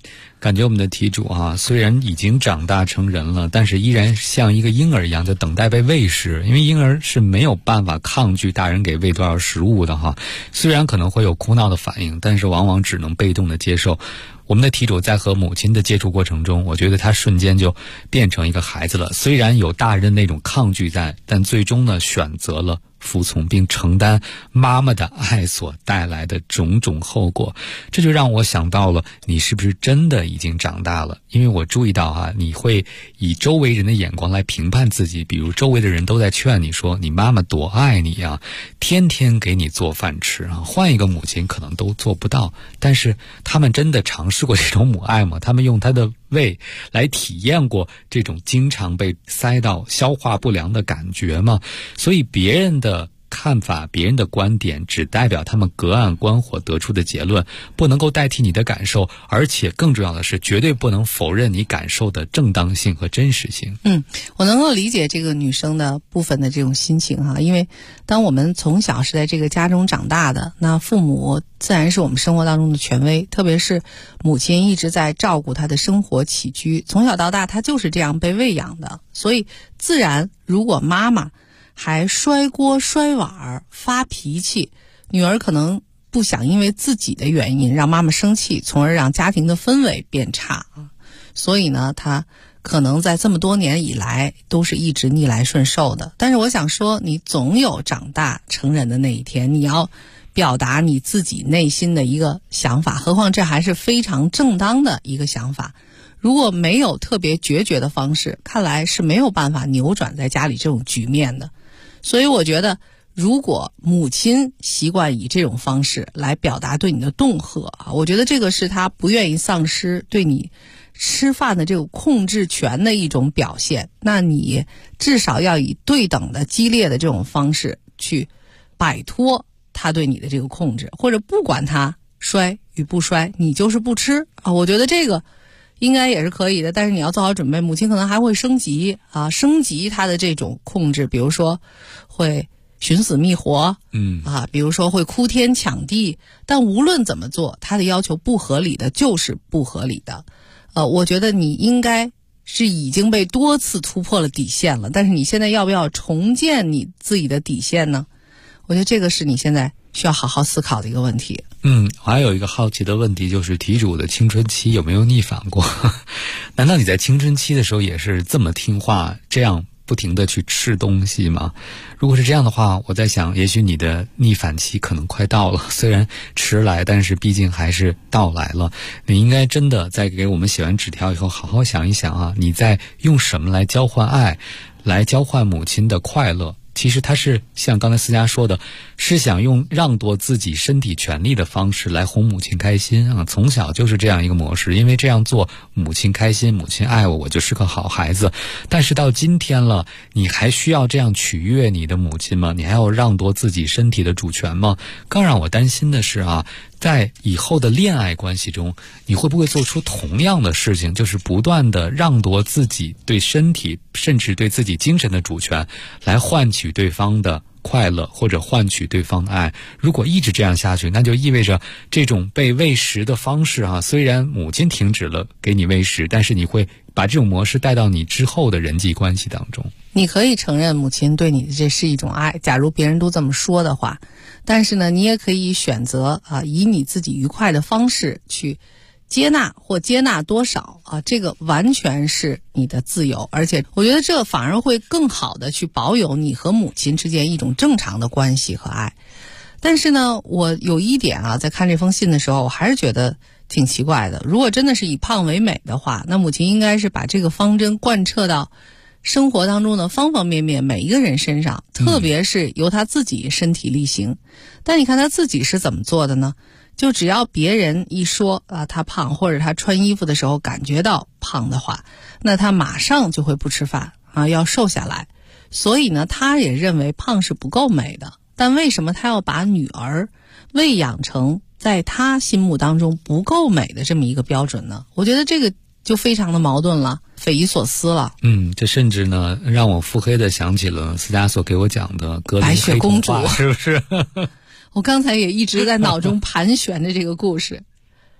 感觉我们的题主虽然已经长大成人了，但是依然像一个婴儿一样，就等待被喂食。因为婴儿是没有办法抗拒大人给喂多少食物的虽然可能会有哭闹的反应，但是往往只能被动的接受。我们的题主在和母亲的接触过程中，我觉得他瞬间就变成一个孩子了。虽然有大人那种抗拒在，但最终呢选择了服从并承担妈妈的爱所带来的种种后果。这就让我想到了，你是不是真的已经长大了？因为我注意到你会以周围人的眼光来评判自己，比如周围的人都在劝你说你妈妈多爱你啊，天天给你做饭吃啊，换一个母亲可能都做不到。但是他们真的尝试过这种母爱吗？他们用他的胃来体验过这种经常被塞到消化不良的感觉吗？所以别人的看法，别人的观点只代表他们隔岸观火得出的结论，不能够代替你的感受，而且更重要的是绝对不能否认你感受的正当性和真实性。 我能够理解这个女生的部分的这种心情因为当我们从小是在这个家中长大的，那父母自然是我们生活当中的权威，特别是母亲一直在照顾她的生活起居，从小到大她就是这样被喂养的，所以自然如果妈妈还摔锅摔碗发脾气，女儿可能不想因为自己的原因让妈妈生气，从而让家庭的氛围变差所以呢她可能在这么多年以来都是一直逆来顺受的。但是我想说，你总有长大成人的那一天，你要表达你自己内心的一个想法，何况这还是非常正当的一个想法。如果没有特别决绝的方式，看来是没有办法扭转在家里这种局面的。所以我觉得，如果母亲习惯以这种方式来表达对你的恫吓我觉得这个是她不愿意丧失对你吃饭的这个控制权的一种表现。那你至少要以对等的激烈的这种方式去摆脱她对你的这个控制，或者不管她摔与不摔，你就是不吃我觉得这个应该也是可以的。但是你要做好准备，母亲可能还会升级升级她的这种控制，比如说会寻死觅活比如说会哭天抢地。但无论怎么做，她的要求不合理的就是不合理的我觉得你应该是已经被多次突破了底线了，但是你现在要不要重建你自己的底线呢？我觉得这个是你现在需要好好思考的一个问题。 我还有一个好奇的问题，就是题主的青春期有没有逆反过？难道你在青春期的时候也是这么听话，这样不停地去吃东西吗？如果是这样的话，我在想也许你的逆反期可能快到了，虽然迟来，但是毕竟还是到来了。你应该真的在给我们写完纸条以后好好想一想你在用什么来交换爱，来交换母亲的快乐。其实他是像刚才思佳说的，是想用让夺自己身体权利的方式来哄母亲开心从小就是这样一个模式，因为这样做母亲开心，母亲爱我就是个好孩子。但是到今天了，你还需要这样取悦你的母亲吗？你还要让夺自己身体的主权吗？更让我担心的是在以后的恋爱关系中，你会不会做出同样的事情，就是不断的让夺自己对身体甚至对自己精神的主权，来换取对方的快乐或者换取对方的爱？如果一直这样下去，那就意味着这种被喂食的方式虽然母亲停止了给你喂食，但是你会把这种模式带到你之后的人际关系当中。 你可以承认母亲对你的这是一种爱，假如别人都这么说的话，但是呢，你也可以选择以你自己愉快的方式去接纳或接纳多少这个完全是你的自由，而且我觉得这反而会更好的去保有你和母亲之间一种正常的关系和爱。但是呢，我有一点在看这封信的时候，我还是觉得挺奇怪的。如果真的是以胖为美的话，那母亲应该是把这个方针贯彻到生活当中的方方面面每一个人身上，特别是由他自己身体力行。但你看他自己是怎么做的呢？就只要别人一说他胖，或者他穿衣服的时候感觉到胖的话，那他马上就会不吃饭要瘦下来。所以呢，他也认为胖是不够美的。但为什么他要把女儿喂养成在他心目当中不够美的这么一个标准呢？我觉得这个就非常的矛盾了，匪夷所思了。 这甚至呢让我腹黑的想起了思佳所给我讲的格林白雪公主， 是不是？ 我刚才也一直在脑中盘旋着这个故事。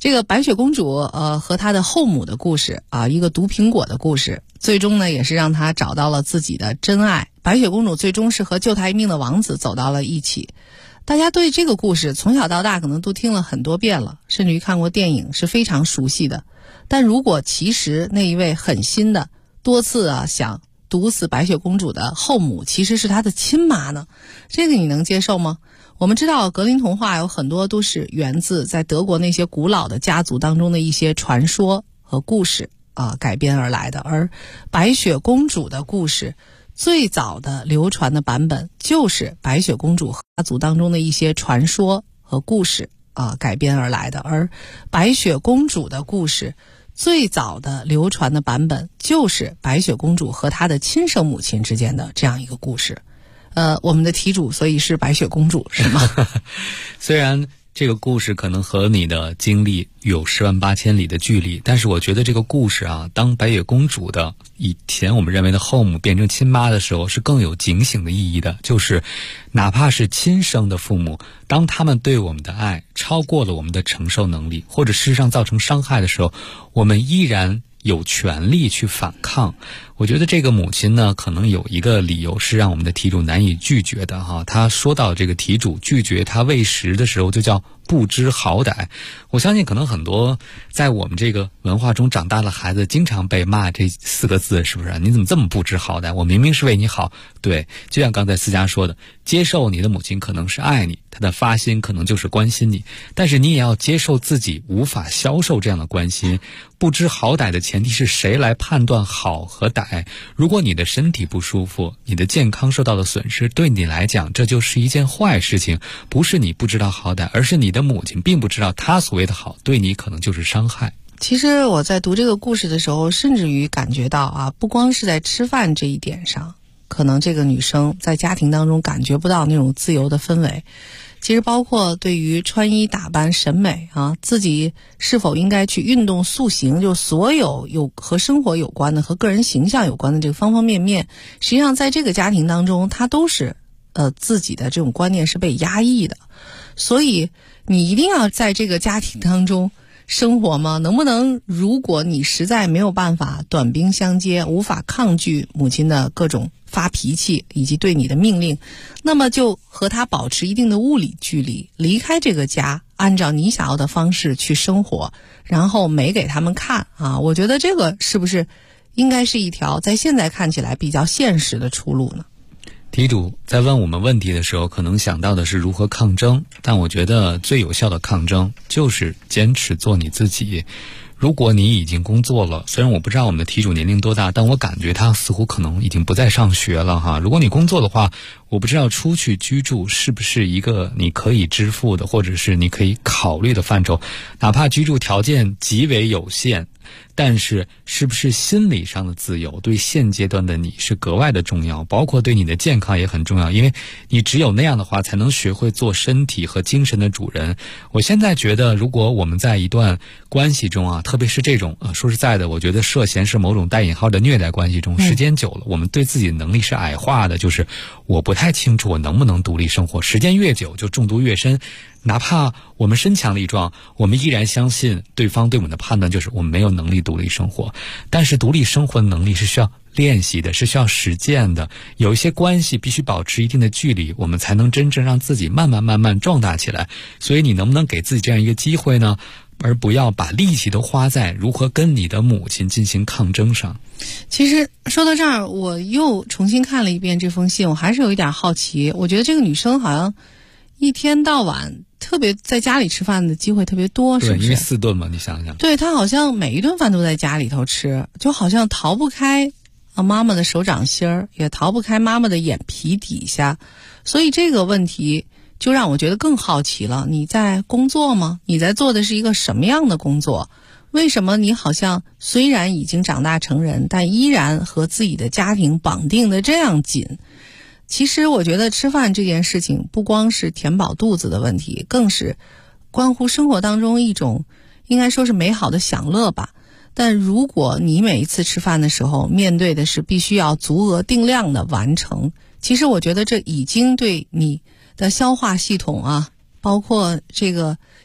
这个白雪公主和她的后母的故事啊，一个毒苹果的故事，最终呢也是让她找到了自己的真爱。白雪公主最终是和救她一命的王子走到了一起。大家对这个故事从小到大可能都听了很多遍了，甚至于看过电影，是非常熟悉的。但如果其实那一位狠心的多次想毒死白雪公主的后母其实是她的亲妈呢，这个你能接受吗？我们知道格林童话有很多都是源自在德国那些古老的家族当中的一些传说和故事改编而来的，而白雪公主的故事最早的流传的版本就是白雪公主家族当中的一些传说和故事改编而来的，而白雪公主的故事最早的流传的版本就是白雪公主和她的亲生母亲之间的这样一个故事。我们的题主所以是白雪公主是吗？ 虽然这个故事可能和你的经历有108000里的距离，但是我觉得这个故事当白雪公主的以前我们认为的后母变成亲妈的时候，是更有警醒的意义的。就是哪怕是亲生的父母，当他们对我们的爱超过了我们的承受能力，或者事实上造成伤害的时候，我们依然有权利去反抗。我觉得这个母亲呢，可能有一个理由是让我们的题主难以拒绝的哈。他说到这个题主拒绝他喂食的时候，就叫不知好歹。我相信可能很多在我们这个文化中长大的孩子经常被骂这4个字，是不是？你怎么这么不知好歹？我明明是为你好。对，就像刚才思佳说的，接受你的母亲可能是爱你，她的发心可能就是关心你，但是你也要接受自己无法销售这样的关心。不知好歹的前提是谁来判断好和歹？如果你的身体不舒服，你的健康受到了损失，对你来讲这就是一件坏事情，不是你不知道好歹，而是你的母亲并不知道她所谓的好对你可能就是伤害。 其实我在读这个故事的时候，甚至于感觉到不光是在吃饭这一点上，可能这个女生在家庭当中感觉不到那种自由的氛围，其实包括对于穿衣打扮审美自己是否应该去运动塑形，就所有和生活有关的和个人形象有关的这个方方面面，实际上在这个家庭当中她都是自己的这种观念是被压抑的。所以你一定要在这个家庭当中生活吗？能不能如果你实在没有办法短兵相接，无法抗拒母亲的各种发脾气以及对你的命令，那么就和他保持一定的物理距离，离开这个家，按照你想要的方式去生活，然后没给他们看我觉得这个是不是应该是一条在现在看起来比较现实的出路呢？ 题主在问我们问题的时候，可能想到的是如何抗争，但我觉得最有效的抗争就是坚持做你自己。如果你已经工作了，虽然我不知道我们的题主年龄多大，但我感觉他似乎可能已经不再上学了哈。如果你工作的话，我不知道出去居住是不是一个你可以支付的，或者是你可以考虑的范畴，哪怕居住条件极为有限，但是是不是心理上的自由对现阶段的你是格外的重要，包括对你的健康也很重要，因为你只有那样的话才能学会做身体和精神的主人。我现在觉得如果我们在一段关系中特别是这种说实在的，我觉得涉嫌是某种带引号的虐待关系中，时间久了我们对自己的能力是矮化的，就是我不太清楚我能不能独立生活，时间越久就中毒越深。哪怕我们身强力壮，我们依然相信对方对我们的判断就是我们没有能力独立生活。但是独立生活的能力是需要练习的，是需要实践的。有一些关系必须保持一定的距离，我们才能真正让自己慢慢壮大起来。所以你能不能给自己这样一个机会呢？而不要把力气都花在如何跟你的母亲进行抗争上。 其实说到这儿，我又重新看了一遍这封信，我还是有一点好奇。我觉得这个女生好像一天到晚特别在家里吃饭的机会特别多，是不是？ 对，因为4顿嘛，你想想。 对，她好像每一顿饭都在家里头吃，就好像逃不开妈妈的手掌心儿，也逃不开妈妈的眼皮底下。所以这个问题就让我觉得更好奇了。你在工作吗？你在做的是一个什么样的工作？为什么你好像虽然已经长大成人，但依然和自己的家庭绑定的这样紧？其实我觉得吃饭这件事情不光是填饱肚子的问题，更是关乎生活当中一种应该说是美好的享乐吧。但如果你每一次吃饭的时候面对的是必须要足额定量的完成，其实我觉得这已经对你的消化系统包括这个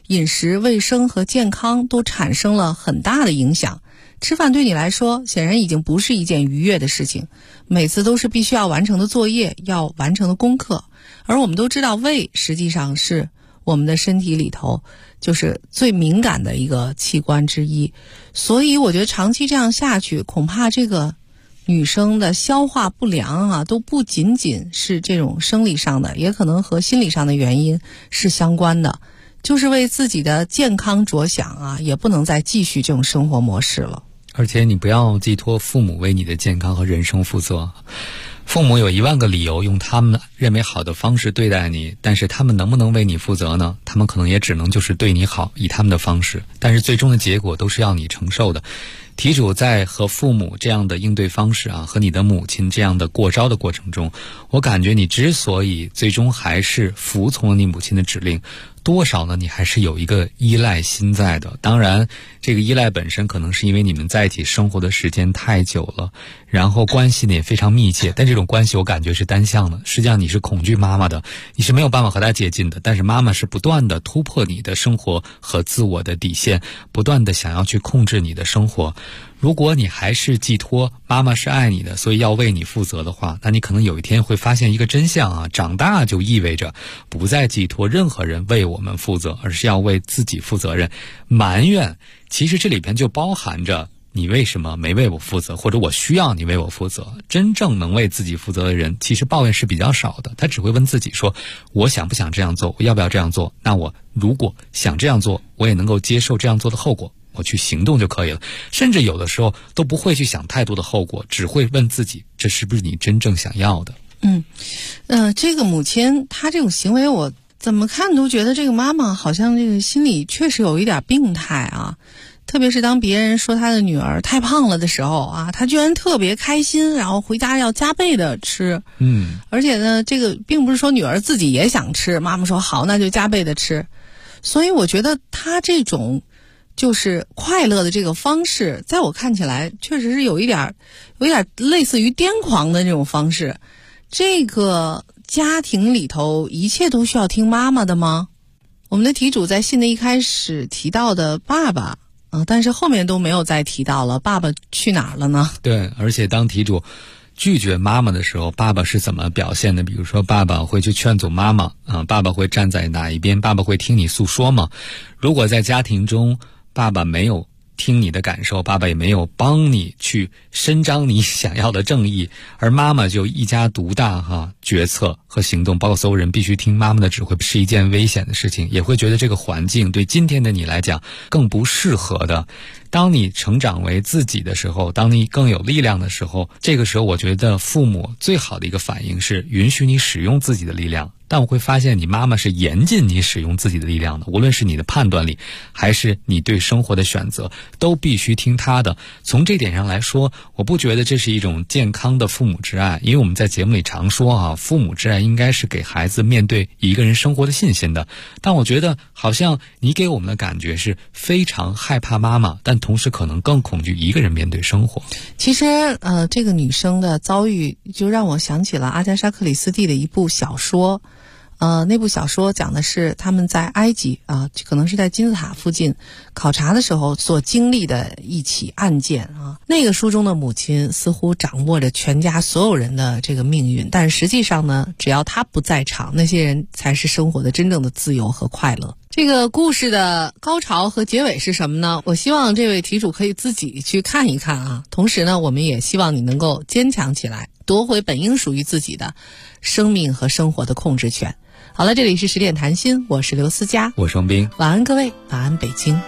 饮食卫生和健康都产生了很大的影响。吃饭对你来说显然已经不是一件愉悦的事情，每次都是必须要完成的作业，要完成的功课。而我们都知道，胃实际上是我们的身体里头就是最敏感的一个器官之一，所以我觉得长期这样下去，恐怕这个女生的消化不良啊，都不仅仅是这种生理上的，也可能和心理上的原因是相关的。就是为自己的健康着想啊，也不能再继续这种生活模式了。 而且你不要寄托父母为你的健康和人生负责。父母有10000个理由用他们认为好的方式对待你，但是他们能不能为你负责呢？他们可能也只能就是对你好，以他们的方式，但是最终的结果都是要你承受的。题主在和父母这样的应对方式啊，和你的母亲这样的过招的过程中，我感觉你之所以最终还是服从了你母亲的指令，多少呢，你还是有一个依赖心在的。当然这个依赖本身可能是因为你们在一起生活的时间太久了，然后关系呢也非常密切，但这种关系我感觉是单向的。实际上你是恐惧妈妈的，你是没有办法和她接近的，但是妈妈是不断的突破你的生活和自我的底线，不断的想要去控制你的生活。如果你还是寄托妈妈是爱你的，所以要为你负责的话，那你可能有一天会发现一个真相啊，长大就意味着不再寄托任何人为我们负责，而是要为自己负责任。埋怨其实这里边就包含着你为什么没为我负责，或者我需要你为我负责。真正能为自己负责的人，其实抱怨是比较少的，他只会问自己说，我想不想这样做，我要不要这样做，那我如果想这样做，我也能够接受这样做的后果，我去行动就可以了。甚至有的时候都不会去想太多的后果，只会问自己，这是不是你真正想要的。 这个母亲她这种行为，我怎么看都觉得这个妈妈好像这个心里确实有一点病态啊。特别是当别人说她的女儿太胖了的时候啊，她居然特别开心，然后回家要加倍的吃。而且呢，这个并不是说女儿自己也想吃，妈妈说好那就加倍的吃。所以我觉得她这种就是快乐的这个方式，在我看起来确实是有一点类似于癫狂的这种方式。这个家庭里头一切都需要听妈妈的吗？我们的题主在信的一开始提到的爸爸但是后面都没有再提到了，爸爸去哪儿了呢？ 对，而且当题主拒绝妈妈的时候，爸爸是怎么表现的？比如说爸爸会去劝阻妈妈爸爸会站在哪一边？爸爸会听你诉说吗？如果在家庭中爸爸没有听你的感受，爸爸也没有帮你去伸张你想要的正义，而妈妈就一家独大决策和行动，包括所有人必须听妈妈的指挥，是一件危险的事情，也会觉得这个环境对今天的你来讲更不适合的。当你成长为自己的时候，当你更有力量的时候，这个时候我觉得父母最好的一个反应是允许你使用自己的力量。但我会发现你妈妈是严禁你使用自己的力量的，无论是你的判断力还是你对生活的选择，都必须听她的。从这点上来说，我不觉得这是一种健康的父母之爱，因为我们在节目里常说父母之爱应该是给孩子面对一个人生活的信心的。但我觉得好像你给我们的感觉是非常害怕妈妈，但同时可能更恐惧一个人面对生活。 其实这个女生的遭遇就让我想起了阿加莎·克里斯蒂的一部小说。那部小说讲的是他们在埃及可能是在金字塔附近考察的时候所经历的一起案件那个书中的母亲似乎掌握着全家所有人的这个命运，但实际上呢，只要她不在场，那些人才是生活的真正的自由和快乐。这个故事的高潮和结尾是什么呢？我希望这位题主可以自己去看一看同时呢，我们也希望你能够坚强起来，夺回本应属于自己的生命和生活的控制权。好了，这里是10点谈心，我是刘思佳， 我是王斌， 晚安各位，晚安北京。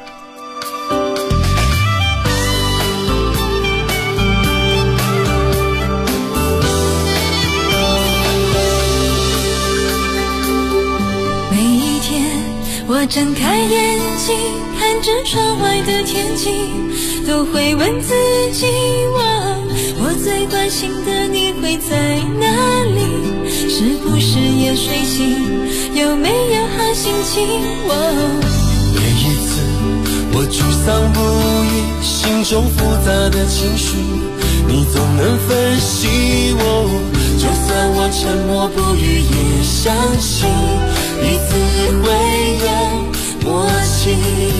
每一天我睁开眼睛，看着窗外的天气，都会问自己我最关心的你会在哪里？是不是也睡醒？有没有好心情？ 每一次我沮丧不已，心中复杂的情绪，你总能分析我。就算我沉默不语，也相信彼此会有默契。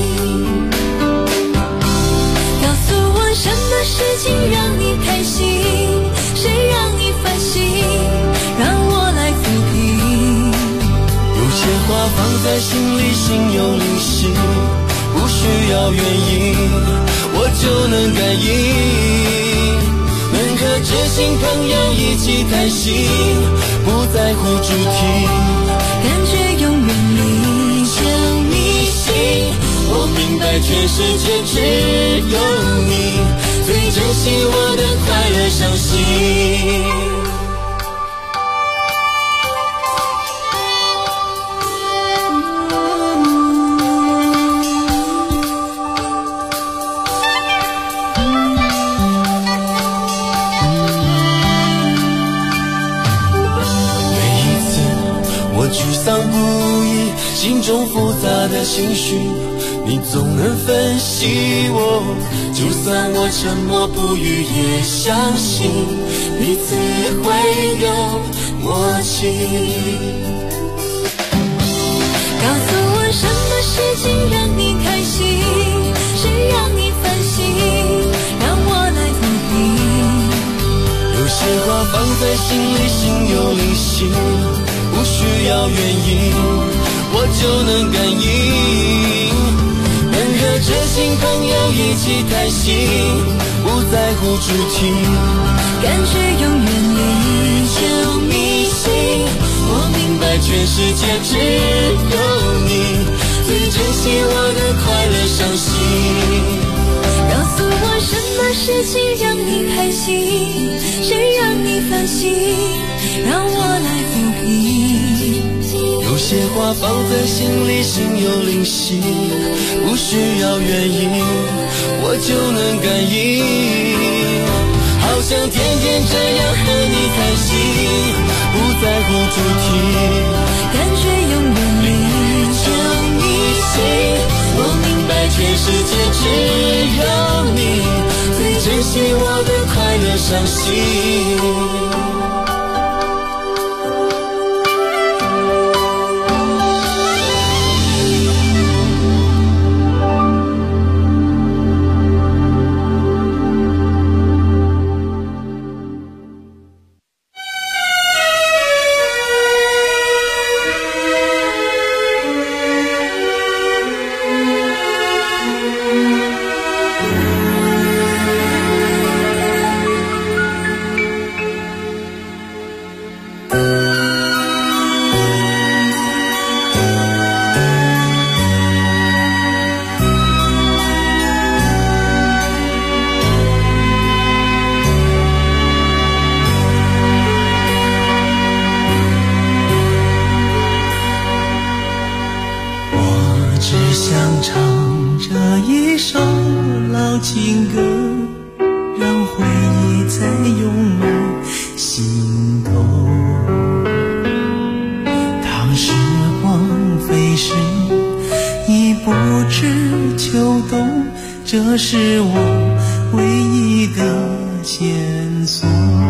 告诉我什么事情让你开心，谁让你烦心，让我来抚平。 有些话放在心里，心有灵犀，不需要原因，我就能感应。能和知心朋友一起谈心，不在乎主题， 感觉永远里像迷信。我明白全世界只有你最珍惜我的快乐伤心。沮丧不已，心中复杂的情绪，你总能分析我。就算我沉默不语，也相信彼此会有默契。 告诉我什么事情让你开心，谁让你烦心，让我来抚平。 有些话放在心里，心有灵犀，不需要原因，我就能感应。能和知心朋友一起谈心，不在乎主题， 感觉永远里就迷信。我明白全世界只有你最珍惜我的快乐伤心。 告诉我什么事情让你开心，谁让你烦心，让我来抚平。 有些话放在心里，心有灵犀，不需要原因，我就能感应。好想天天这样和你谈心，不在乎主题， 感觉永远里就迷信。我明白全世界只有你最珍惜我的快乐伤心。 情歌，让回忆再涌满心头。当时光飞逝，已不知秋冬，这是我唯一的线索。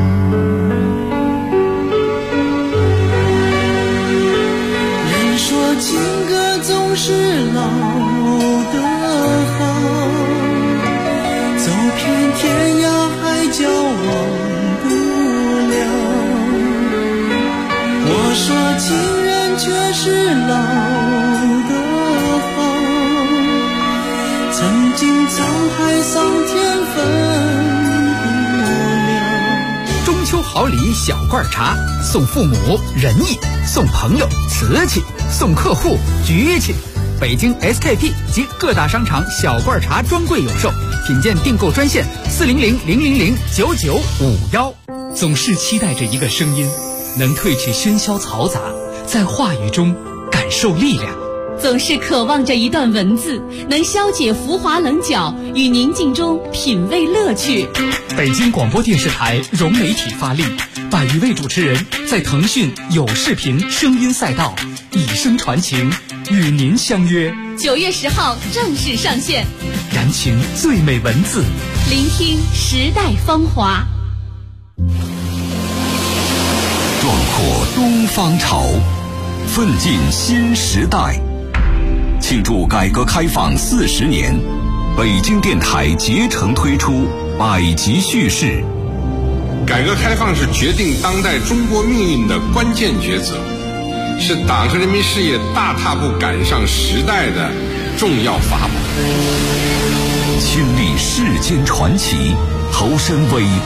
人说情歌总是老的好，走遍天涯海角忘不了。我说情人却是老的好，曾经沧海桑田分不了。 中秋好礼小罐茶，送父母仁义，送朋友瓷器，送客户局气。北京 SKP 及各大商场小罐茶专柜有售，品鉴订购专线400-000-9951。 总是期待着一个声音，能褪去喧嚣嘈杂，在话语中感受力量。 总是渴望着一段文字，能消解浮华棱角，与宁静中品味乐趣。 北京广播电视台融媒体发力，100余位主持人在腾讯有视频声音赛道以声传情，与您相约。 9月10号正式上线， 燃情最美文字， 聆听时代芳华， 壮阔东方潮，奋进新时代。 庆祝改革开放40年，北京电台竭诚推出百集叙事。 改革开放是决定当代中国命运的关键抉择，是党和人民事业大踏步赶上时代的重要法宝。 亲历世间传奇，投身伟